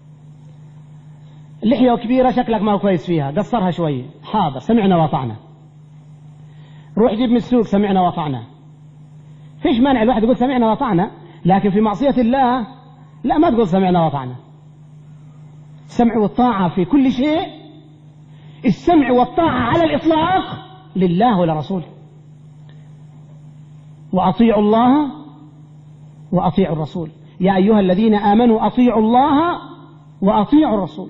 اللحية كبيرة شكلك ما هو كويس فيها قصرها شوية حاضر سمعنا وأطعنا، روح جيب من السوق سمعنا وأطعنا. فيش مانع الواحد يقول سمعنا وأطعنا، لكن في معصية الله لا، ما تقول سمعنا وأطعنا. السمع والطاعة في كل شيء، السمع والطاعة على الإطلاق لله ولرسوله. وأطيعوا الله وأطيعوا الرسول، يا أيها الذين آمنوا أطيعوا الله وأطيعوا الرسول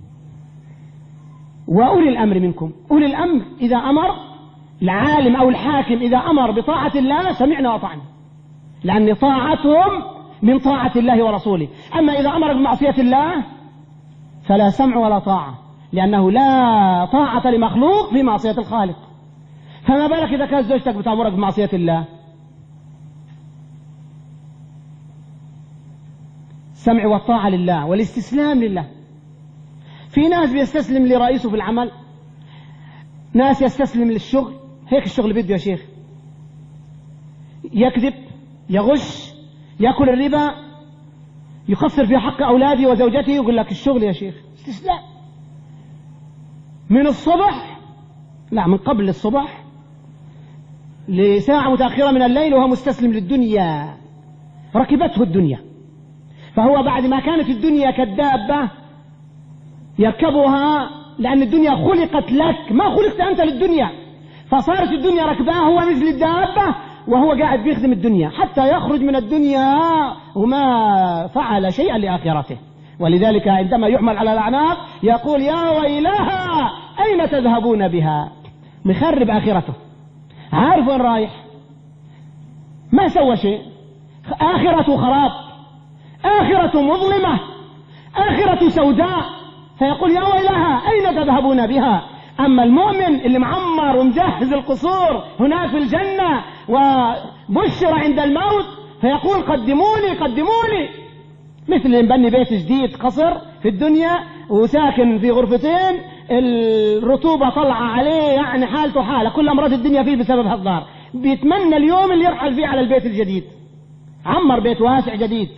وأولي الأمر منكم. أولي الأمر إذا أمر العالم أو الحاكم إذا أمر بطاعة الله سمعنا وأطعنا، لأن طاعتهم من طاعة الله ورسوله. أما إذا أمر بمعصية الله فلا سمع ولا طاعة، لأنه لا طاعة لمخلوق في معصية الخالق. فما بالك إذا كانت زوجتك بتأمرك بمعصية الله؟ السمع والطاعة لله والاستسلام لله. في ناس بيستسلم لرئيسه في العمل، ناس يستسلم للشغل، هيك الشغل بده يا شيخ، يكذب، يغش، يأكل الربا، يقصر في حق أولادي وزوجتي، يقول لك الشغل يا شيخ. استسلام من الصبح، لا من قبل الصبح لساعة متأخرة من الليل وهو مستسلم للدنيا، ركبته الدنيا. فهو بعد ما كانت الدنيا كالدابة يركبها، لأن الدنيا خلقت لك، ما خلقت أنت للدنيا، فصارت الدنيا ركباه هو مثل الدابة، وهو قاعد بيخدم الدنيا حتى يخرج من الدنيا وما فعل شيئا لآخرته. ولذلك عندما يحمل على الأعناق يقول يا ويلها أين تذهبون بها، مخرب آخرته، عارف وين رايح، ما سوى شيء، آخرته خراب، آخرته مظلمة، آخرته سوداء، فيقول يا ويلها أين تذهبون بها. أما المؤمن اللي معمر ومجهز القصور هناك في الجنة وبشر عند الموت فيقول قدموني قدموني، مثل اللي مبني بيت جديد قصر في الدنيا وساكن في غرفتين، الرطوبة طلعة عليه، يعني حالته حالة، كل أمراض الدنيا فيه بسبب هالدار، بيتمنى اليوم اللي يرحل فيه على البيت الجديد، عمر بيت واسع جديد.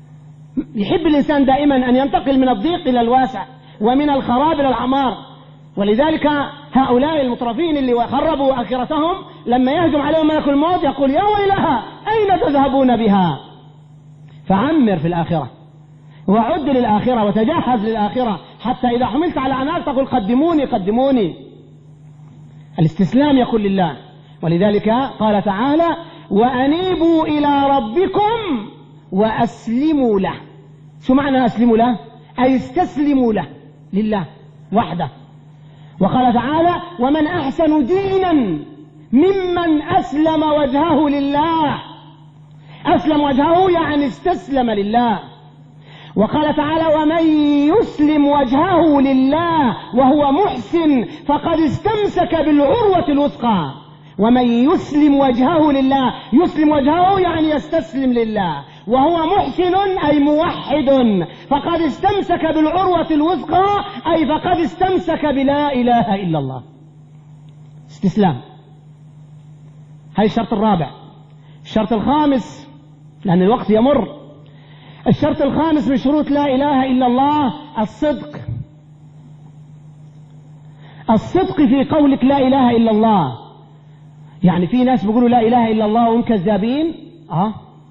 يحب الإنسان دائما أن ينتقل من الضيق إلى الواسع ومن الخراب إلى العمار. ولذلك هؤلاء المطرفين اللي خربوا آخرتهم لما يهجم عليهم ملك الموت يقول يا ويلها أين تذهبون بها؟ فعمر في الآخرة وعد للآخرة وتجهز للآخرة، حتى إذا حملت على عناق تقول قدموني قدموني. الاستسلام يكون لله. ولذلك قال تعالى وأنيبوا إلى ربكم وأسلموا له. شو معنى أسلموا له؟ أي استسلموا له، لله وحده. وقال تعالى ومن أحسن دينا ممن أسلم وجهه لله. أسلم وجهه يعني استسلم لله. وقال تعالى ومن يسلم وجهه لله وهو محسن فقد استمسك بالعروة الوثقى. ومن يسلم وجهه لله، يسلم وجهه يعني يستسلم لله، وهو محسن أي موحد، فقد استمسك بالعروة الوثقى أي فقد استمسك بلا إله إلا الله. استسلام. هاي الشرط الرابع. الشرط الخامس، لأن الوقت يمر، الشرط الخامس من شروط لا إله إلا الله الصدق. الصدق في قولك لا إله إلا الله. يعني في ناس بيقولوا لا إله إلا الله وهم كذابين. آه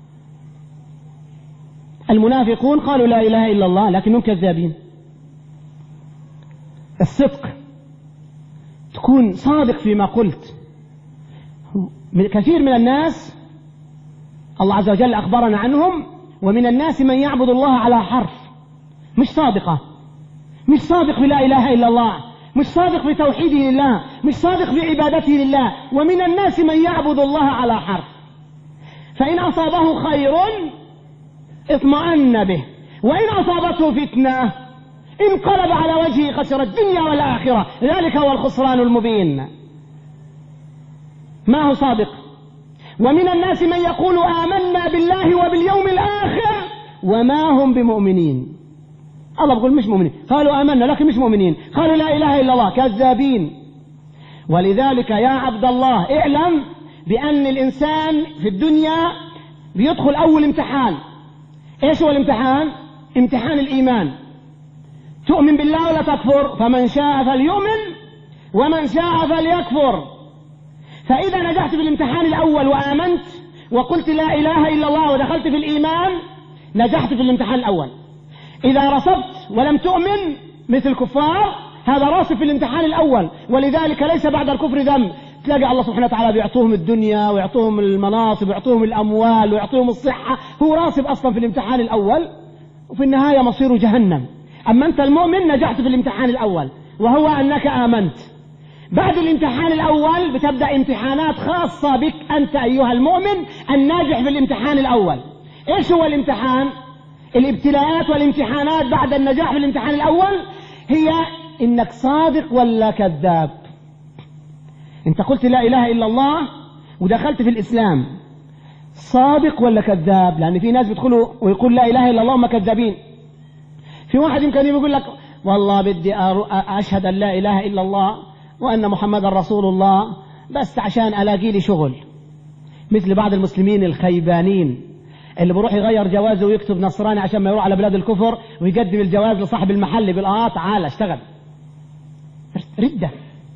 المنافقون قالوا لا إله إلا الله لكنهم كذابين. الصدق تكون صادق فيما قلت. كثير من الناس الله عز وجل أخبرنا عنهم ومن الناس من يعبد الله على حرف، مش صادقة، مش صادق بلا إله إلا الله، مش صادق بتوحيده لله، مش صادق بعبادته لله. ومن الناس من يعبد الله على حرف، فإن أصابه خير اطمأن به وإن أصابته فتنة انقلب على وجهه خسر الدنيا والآخرة، ذلك هو الخسران المبين. ما هو صادق. ومن الناس من يقول آمنا بالله وباليوم الآخر وما هم بمؤمنين. الله بيقول مش مؤمنين، قالوا آمنا لكن مش مؤمنين، قالوا لا إله إلا الله، كذابين. ولذلك يا عبد الله اعلم بأن الإنسان في الدنيا بيدخل أول امتحان. إيش هو الامتحان؟ امتحان الإيمان. تؤمن بالله ولا تكفر؟ فمن شاء فليؤمن ومن شاء فليكفر. فإذا نجحت في الامتحان الأول وآمنت وقلت لا إله إلا الله ودخلت في الإيمان نجحت في الامتحان الأول. إذا رسبت ولم تؤمن مثل الكفار هذا راسب في الامتحان الأول. ولذلك ليس بعد الكفر ذنب. تلاقي الله سبحانه وتعالى بيعطوهم الدنيا ويعطوهم المناصب ويعطوهم الأموال ويعطوهم الصحة، هو راسب أصلا في الامتحان الأول وفي النهاية مصيره جهنم. أما أنت المؤمن نجحت في الامتحان الأول وهو أنك آمنت. بعد الامتحان الأول بتبدأ امتحانات خاصة بك أنت أيها المؤمن الناجح في الامتحان الأول. إيش هو الامتحان؟ الابتلاءات والامتحانات بعد النجاح في الامتحان الأول هي إنك صادق ولا كذاب. انت قلت لا إله إلا الله ودخلت في الإسلام، صادق ولا كذاب؟ لأن في ناس بيدخلوا ويقول لا إله إلا الله وما كذابين. في واحد يمكن يقول لك والله بدي أشهد أن لا إله إلا الله وأن محمد رسول الله بس عشان ألاقي لي شغل، مثل بعض المسلمين الخيبانين اللي بروح يغير جوازه ويكتب نصراني عشان ما يروح على بلاد الكفر ويقدم الجواز لصاحب المحل يقول آه تعال اشتغل. ردة.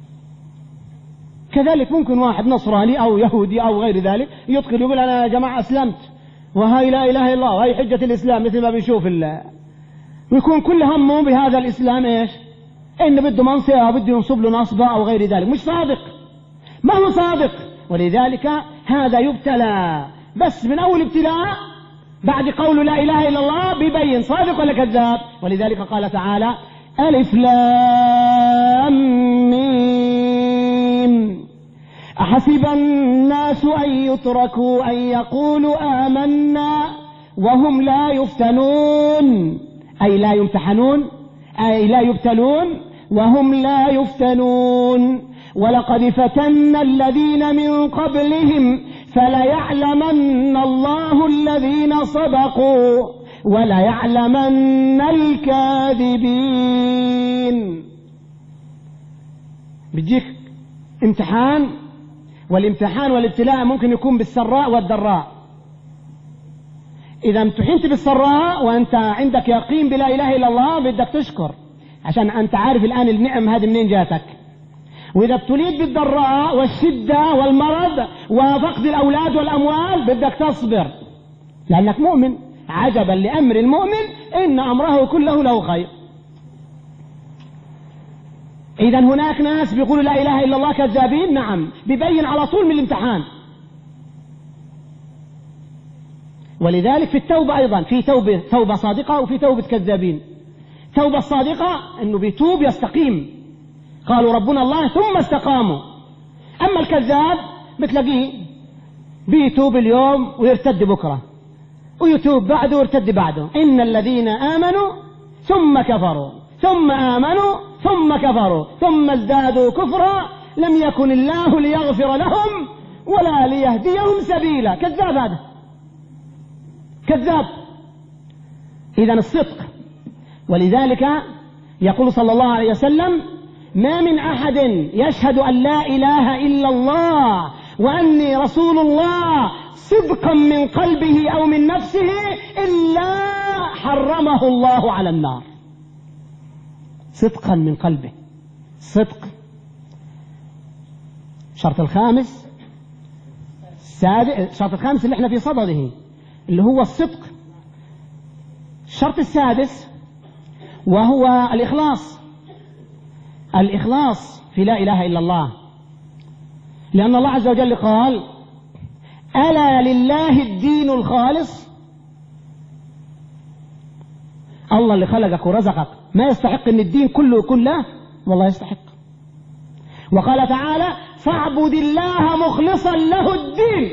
كذلك ممكن واحد نصراني أو يهودي أو غير ذلك يدخل يقول أنا يا جماعة أسلمت وهاي لا إله إلا الله وهي حجة الإسلام مثل ما بنشوف الله، ويكون كل همه بهذا الإسلام إيش؟ إن بده منصب أو بده ينصب له نصبة أو غير ذلك. مش صادق، ما هو صادق. ولذلك هذا يبتلى، بس من أول ابتلاء بعد قول لا إله إلا الله بيبين صادق ولا كذاب. ولذلك قال تعالى ألف لام ميم أحسب الناس أن يتركوا أن يقولوا آمنا وهم لا يفتنون، أي لا يمتحنون، أي لا يبتلون وهم لا يفتنون. ولقد فتنا الذين من قبلهم فليعلمن الله الذين صدقوا وليعلمن الكاذبين. بيجيك امتحان، والامتحان والابتلاء ممكن يكون بالسراء والضراء. إذا امتحنت بالسراء وأنت عندك يقين بلا إله إلا الله بدك تشكر، عشان أنت عارف الآن النعم هذه منين جاتك. وإذا ابتليت بالضراء والشدة والمرض وفقد الأولاد والأموال بدك تصبر لأنك مؤمن. عجبا لأمر المؤمن إن أمره كله له خير. إذا هناك ناس بيقولوا لا إله إلا الله كذابين، نعم، بيبين على طول من الامتحان. ولذلك في التوبة أيضا في توبة توبة صادقة وفي توبة كذابين. توبة الصادقة أنه بيتوب يستقيم، قالوا ربنا الله ثم استقاموا. أما الكذاب بتلاقيه بيتوب اليوم ويرتد بكرة ويتوب بعده ويرتد بعده. إن الذين آمنوا ثم كفروا ثم آمنوا ثم كفروا ثم ازدادوا كفرا لم يكن الله ليغفر لهم ولا ليهديهم سبيلا. كذاب، هذا كذاب. إذن الصدق. ولذلك يقول صلى الله عليه وسلم ما من أحد يشهد أن لا إله إلا الله وأني رسول الله صدقا من قلبه أو من نفسه إلا حرمه الله على النار. صدقا من قلبه، صدق. الشرط الخامس الشرط الخامس اللي احنا في صدده اللي هو الصدق. الشرط السادس وهو الإخلاص. الإخلاص في لا إله إلا الله، لأن الله عز وجل قال ألا لله الدين الخالص. الله اللي خلقك ورزقك ما يستحق أن الدين كله يكون له؟ والله يستحق. وقال تعالى فاعبد الله مخلصا له الدين.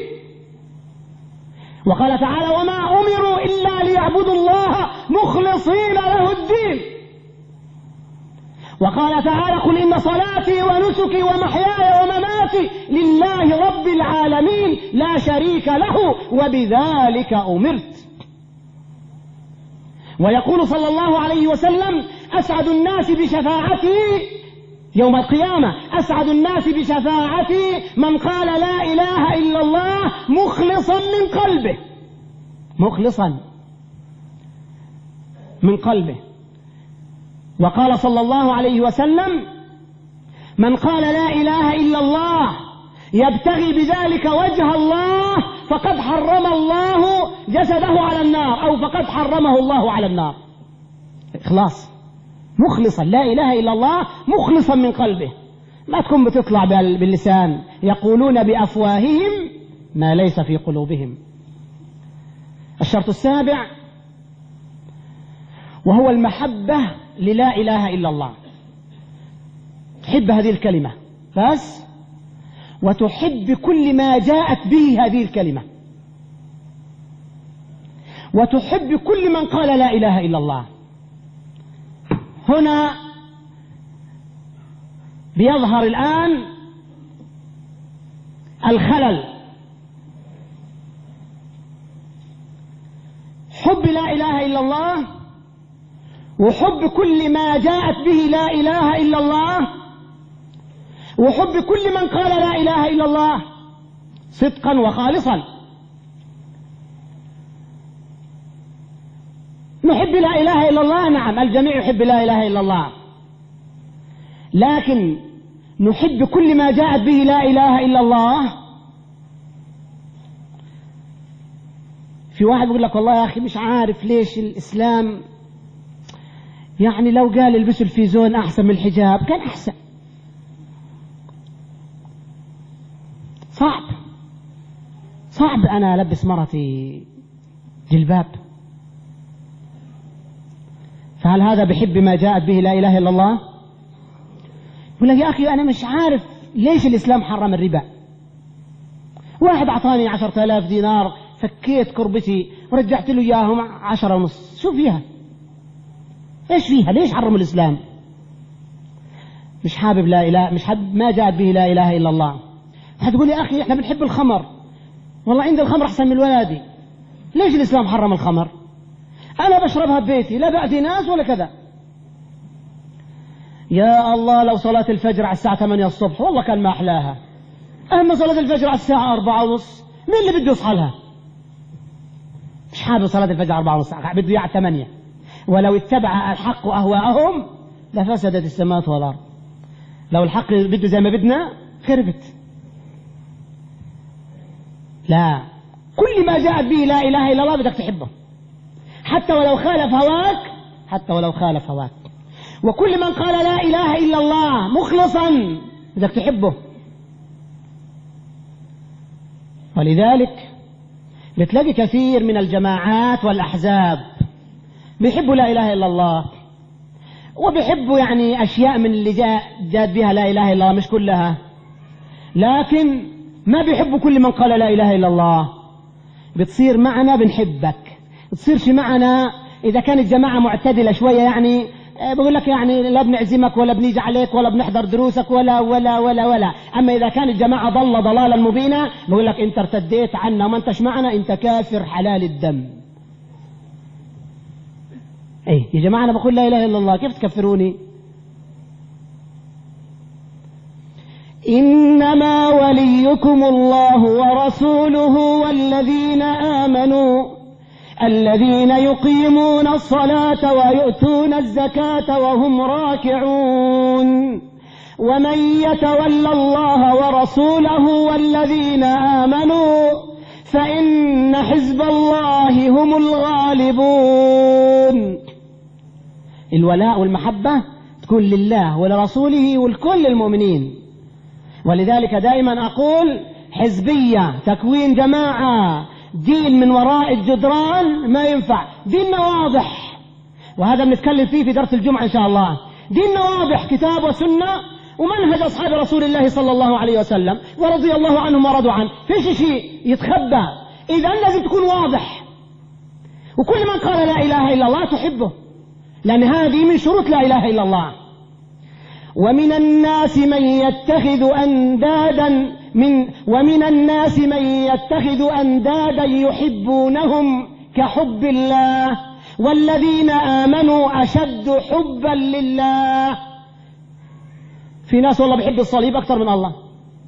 وقال تعالى وما أمروا إلا ليعبدوا الله مخلصين له الدين. وقال تعالى قل إن صلاتي ونسكي ومحياي ومماتي لله رب العالمين لا شريك له وبذلك أمرت. ويقول صلى الله عليه وسلم أسعد الناس بشفاعتي يوم القيامة أسعد الناس بشفاعتي من قال لا إله إلا الله مخلصا من قلبه، مخلصا من قلبه. وقال صلى الله عليه وسلم من قال لا إله إلا الله يبتغي بذلك وجه الله فقد حرم الله جسده على النار أو فقد حرمه الله على النار. إخلاص، مخلصا لا إله إلا الله مخلصا من قلبه، ما تكون بتطلع باللسان يقولون بأفواههم ما ليس في قلوبهم. الشرط السابع وهو المحبة للا إله إلا الله. تحب هذه الكلمة بس وتحب كل ما جاءت به هذه الكلمة وتحب كل من قال لا إله إلا الله. هنا بيظهر الآن الخلل. حب لا إله إلا الله وحب كل ما جاءت به لا إله إلا الله وحب كل من قال لا إله إلا الله صدقا وخالصا. نحب لا إله إلا الله، نعم الجميع يحب لا إله إلا الله، لكن نحب كل ما جاءت به لا إله إلا الله. في واحد يقول لك والله يا أخي مش عارف ليش الإسلام يعني لو قال البسوا الفيزون أحسن من الحجاب كان أحسن. صعب صعب أنا ألبس مرتي جلباب، فهل هذا بحب ما جاءت به لا إله إلا الله؟ يقول لك يا أخي أنا مش عارف ليش الإسلام حرم الربا. واحد أعطاني عشرة آلاف دينار فكيت كربتي ورجعت له إياهم عشرة ونص، شو فيها؟ إيش فيها؟ ليش حرم الإسلام؟ مش حابب لا إله، مش حابب ما جاءت به لا إله إلا الله. هتقول يا أخي إحنا بنحب الخمر، والله عندي الخمر أحسن من ولادي، ليش الإسلام حرم الخمر؟ أنا بشربها ببيتي لا بأذي ناس ولا كذا. يا الله لو صلاة الفجر على الساعة ثمانية الصبح والله كان ما أحلاها. أما صلاة الفجر على الساعة أربعة ونص مين اللي بده يصحى لها؟ مش حابب صلاة الفجر أربعة ونص، بده إياها على ثمانية. ولو اتبع الحق أهواءهم لفسدت السماوات والأرض. لو الحق بده زي ما بدنا خربت. لا، كل ما جاءت به لا إله إلا الله بدك تحبه، حتى ولو خالف هواك، حتى ولو خالف هواك. وكل من قال لا إله إلا الله مخلصا بدك تحبه. ولذلك بتلاقي كثير من الجماعات والأحزاب بيحبوا لا إله إلا الله، وبيحبوا يعني أشياء من اللي جاء جاد بها لا إله إلا الله، مش كلها، لكن ما بيحبوا كل من قال لا إله إلا الله. بتصير معنا بنحبك، بتصيرش معنا إذا كانت جماعة معتدلة شوية، يعني بقول لك يعني لا بنعزمك ولا بنيجي عليك ولا بنحضر دروسك ولا ولا ولا ولا. أما إذا كانت جماعة ضل ضلالا مبينا بقول لك أنت ارتديت عنا وما أنتش معنا، أنت كافر حلال الدم. إيه يا جماعة أنا بقول لا إله إلا الله، كيف تكفروني؟ إنما وليكم الله ورسوله والذين آمنوا الذين يقيمون الصلاة ويؤتون الزكاة وهم راكعون ومن يتول الله ورسوله والذين آمنوا فإن حزب الله هم الغالبون. الولاء والمحبة تكون لله ولرسوله ولكل المؤمنين. ولذلك دائما أقول حزبية، تكوين جماعة، دين من وراء الجدران ما ينفع. ديننا واضح، وهذا بنتكلم فيه في درس الجمعة إن شاء الله. ديننا واضح، كتاب وسنة ومنهج أصحاب رسول الله صلى الله عليه وسلم ورضي الله عنهم ورضوا عنه، فيش شيء يتخبى. إذا لازم تكون واضح، وكل من قال لا إله إلا الله تحبه، لأن هذه من شروط لا إله إلا الله. ومن الناس من يتخذ أندادا من ومن الناس من يتخذ أندادا يحبونهم كحب الله والذين آمنوا أشد حبا لله. في ناس والله بيحب الصليب أكثر من الله،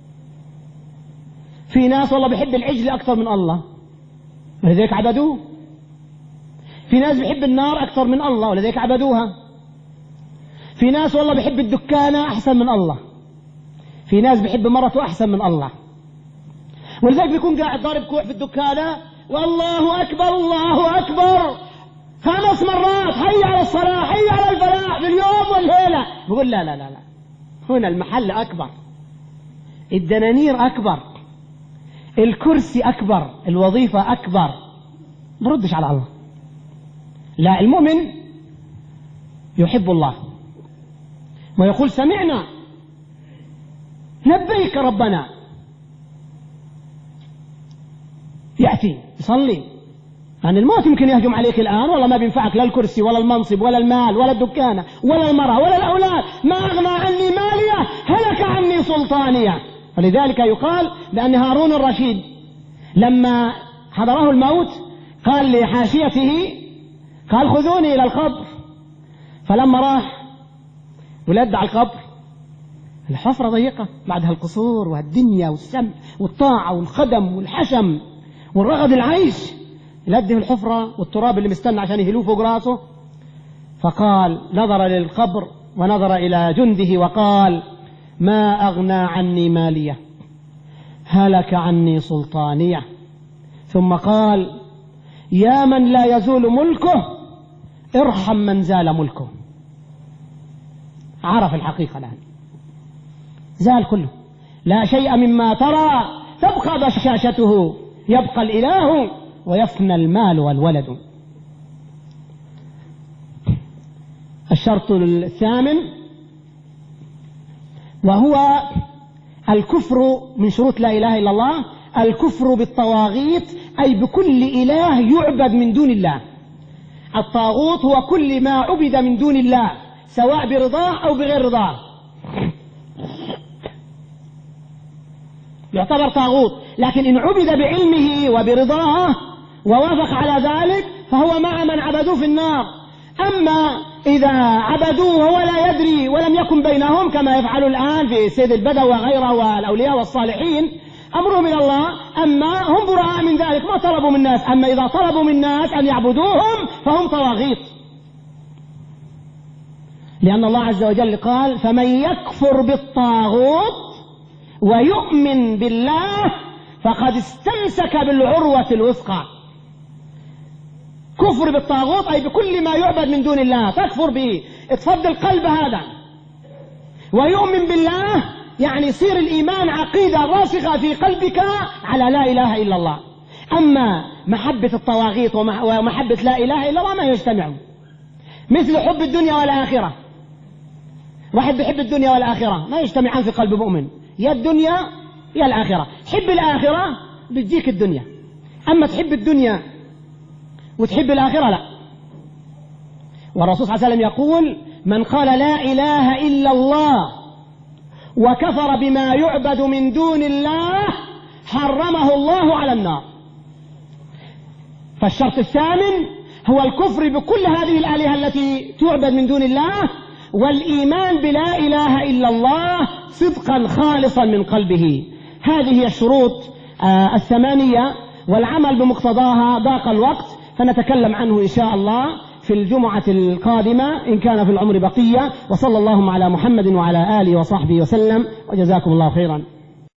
في ناس والله بيحب العجل أكثر من الله ولذلك عبدوه، في ناس بيحب النار أكثر من الله ولذلك عبدوها، في ناس والله بيحب الدكانة أحسن من الله، في ناس بيحب مرته أحسن من الله، ولذلك بيكون قاعد ضارب كوع في الدكانة والله أكبر الله أكبر خمس مرات، حي على الصلاة حي على الفلاح في اليوم والليلة. بقول لا لا لا لا، هنا المحل أكبر، الدنانير أكبر، الكرسي أكبر، الوظيفة أكبر. بردش على الله. لا، المؤمن يحب الله ويقول سمعنا لبيك ربنا، يأتي يصلي، يعني الموت يمكن يهجم عليك الآن والله ما بينفعك لا الكرسي ولا المنصب ولا المال ولا الدكانة ولا المرأة ولا الأولاد، ما أغنى عني مالية هلك عني سلطانية. ولذلك يقال بأن هارون الرشيد لما حضره الموت قال لحاشيته قال خذوني إلى القبر، فلما راح ولد على القبر الحفرة ضيقة بعدها القصور والدنيا والسمع والطاعة والخدم والحشم والرغد العيش، لده الحفرة والتراب اللي مستنى عشان يهلوه فوق راسه. فقال نظر للقبر ونظر إلى جنده وقال ما أغنى عني مالية هلك عني سلطانية. ثم قال يا من لا يزول ملكه ارحم من زال ملكه. عرف الحقيقة الآن، زال كله، لا شيء مما ترى تبقى بشاشته، يبقى الإله ويفنى المال والولد. الشرط الثامن وهو الكفر من شروط لا إله إلا الله، الكفر بالطواغيت، أي بكل إله يعبد من دون الله. الطاغوت هو كل ما عبد من دون الله سواء برضاه أو بغير رضاه يعتبر طاغوت، لكن إن عبد بعلمه وبرضاه ووافق على ذلك فهو مع من عبدوه في النار. أما إذا عبدوه وهو لا يدري ولم يكن بينهم كما يفعل الآن في سيد البدو وغيره والأولياء والصالحين أمرهم إلى الله، أما هم براء من ذلك ما طلبوا من الناس. أما إذا طلبوا من الناس أن يعبدوهم فهم طواغيت. لأن الله عز وجل قال فمن يكفر بالطاغوت ويؤمن بالله فقد استمسك بالعروة الوثقى. كفر بالطاغوت أي بكل ما يعبد من دون الله تكفر به، تفضل قلب هذا. ويؤمن بالله يعني يصير الإيمان عقيدة راسخة في قلبك على لا إله إلا الله. أما محبة الطواغيت ومحبة لا إله إلا الله ما يجتمعون، مثل حب الدنيا والآخرة. واحد بيحب الدنيا والآخرة ما يجتمعان في قلب مؤمن، يا الدنيا يا الآخرة. حب الآخرة بتجيك الدنيا، أما تحب الدنيا وتحب الآخرة لا. والرسول صلى الله عليه وسلم يقول من قال لا إله إلا الله وكفر بما يعبد من دون الله حرمه الله على النار. فالشرط الثامن هو الكفر بكل هذه الآلهة التي تعبد من دون الله، والإيمان بلا إله إلا الله صدقا خالصا من قلبه. هذه هي الشروط آه الثمانية، والعمل بمقتضاها ضاق الوقت، فنتكلم عنه إن شاء الله في الجمعة القادمة إن كان في العمر بقية. وصلى اللهم على محمد وعلى آله وصحبه وسلم، وجزاكم الله خيرا.